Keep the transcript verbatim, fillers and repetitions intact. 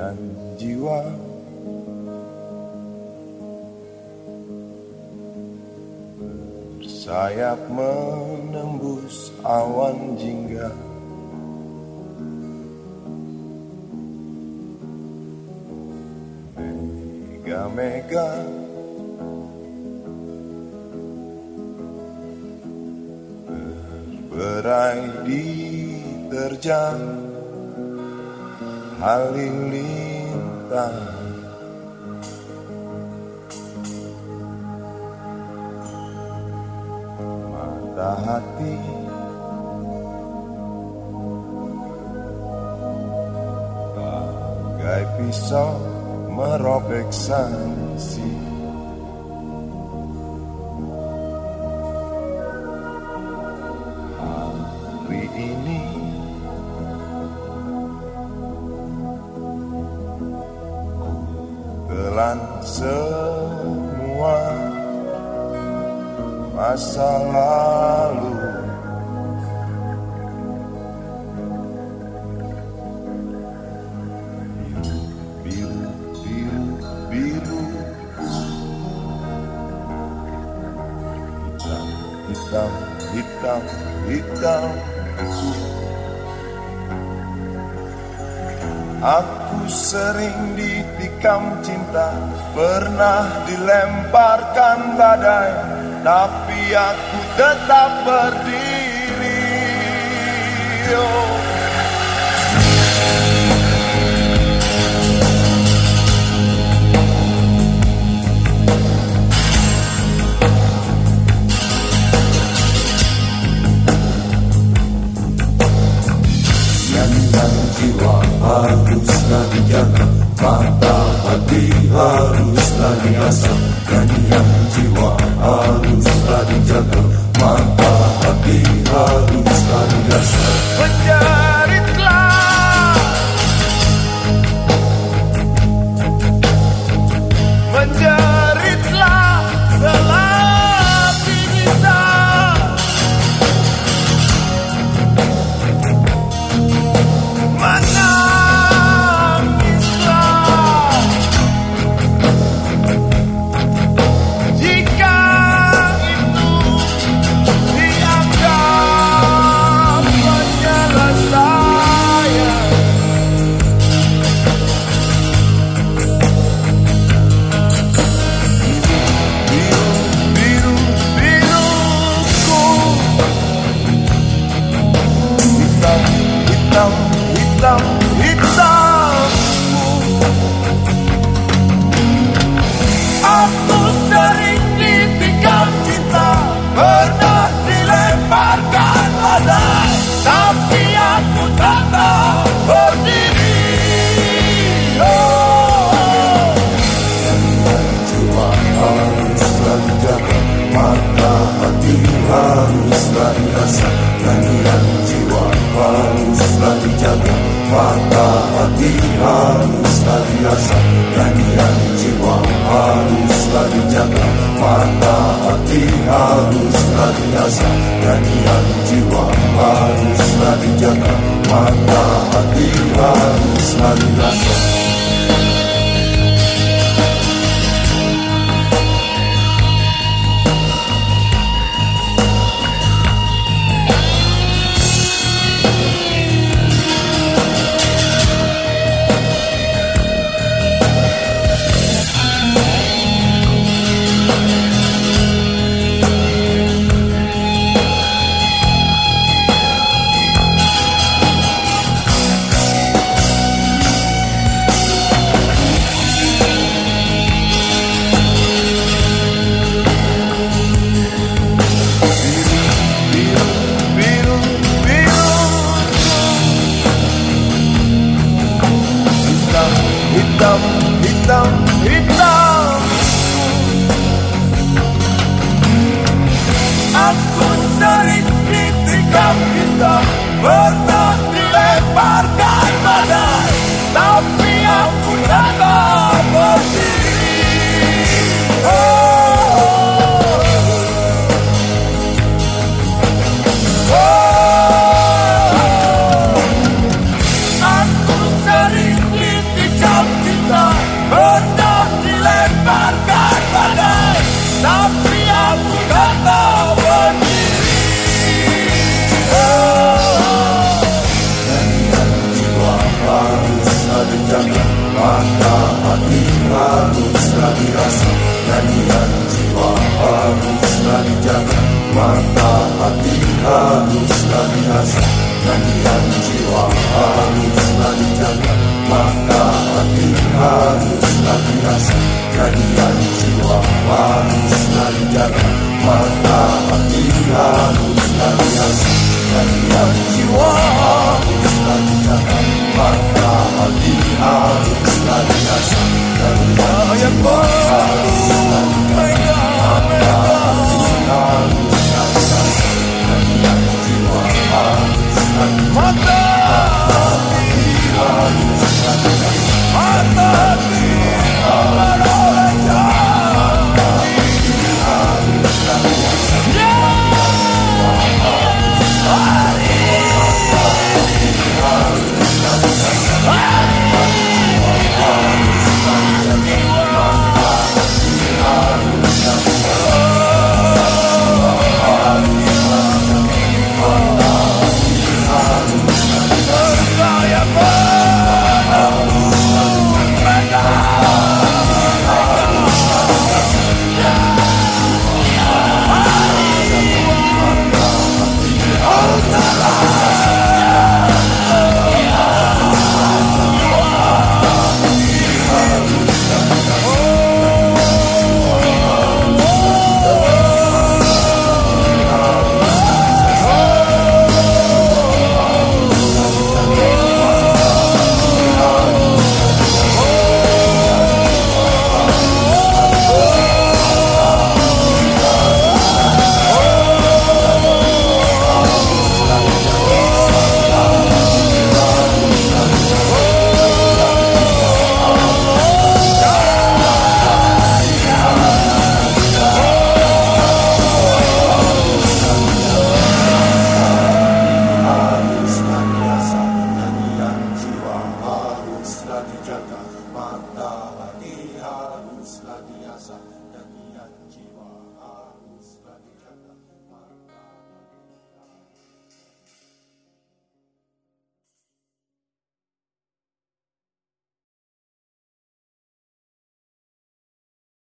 dan jiwa. Bersayap menembus awan jingga, mega-mega berberai diterjang halilintar. Mata hati bagai pisau merobek sanksi. Hari ini telan semua masa lalu. Biru, biru, biru, hitam, hitam, hitam, hitam. Aku sering ditikam cinta, pernah dilemparkan badai, tapi aku tetap berdiri. Oh. Nyanyian jiwa haruslah dijaga, mata hati haruslah diasah. Nyanyian jiwa haruslah dijaga, mata hati haruslah diasah. Menjeritlah, menjeritlah selagi bisa. Menangislah jika itu dianggap penyelesaian. haruslah dirasa, nyanyian jiwa haruslah dijaga, mata hati haruslah diasah, nyanyian jiwa haruslah dijaga, mata hati haruslah diasah, nyanyian jiwa haruslah dijaga, mata hati haruslah diasah, nyanyian jiwa haruslah dijaga, mata hati haruslah diasah, nyanyian jiwa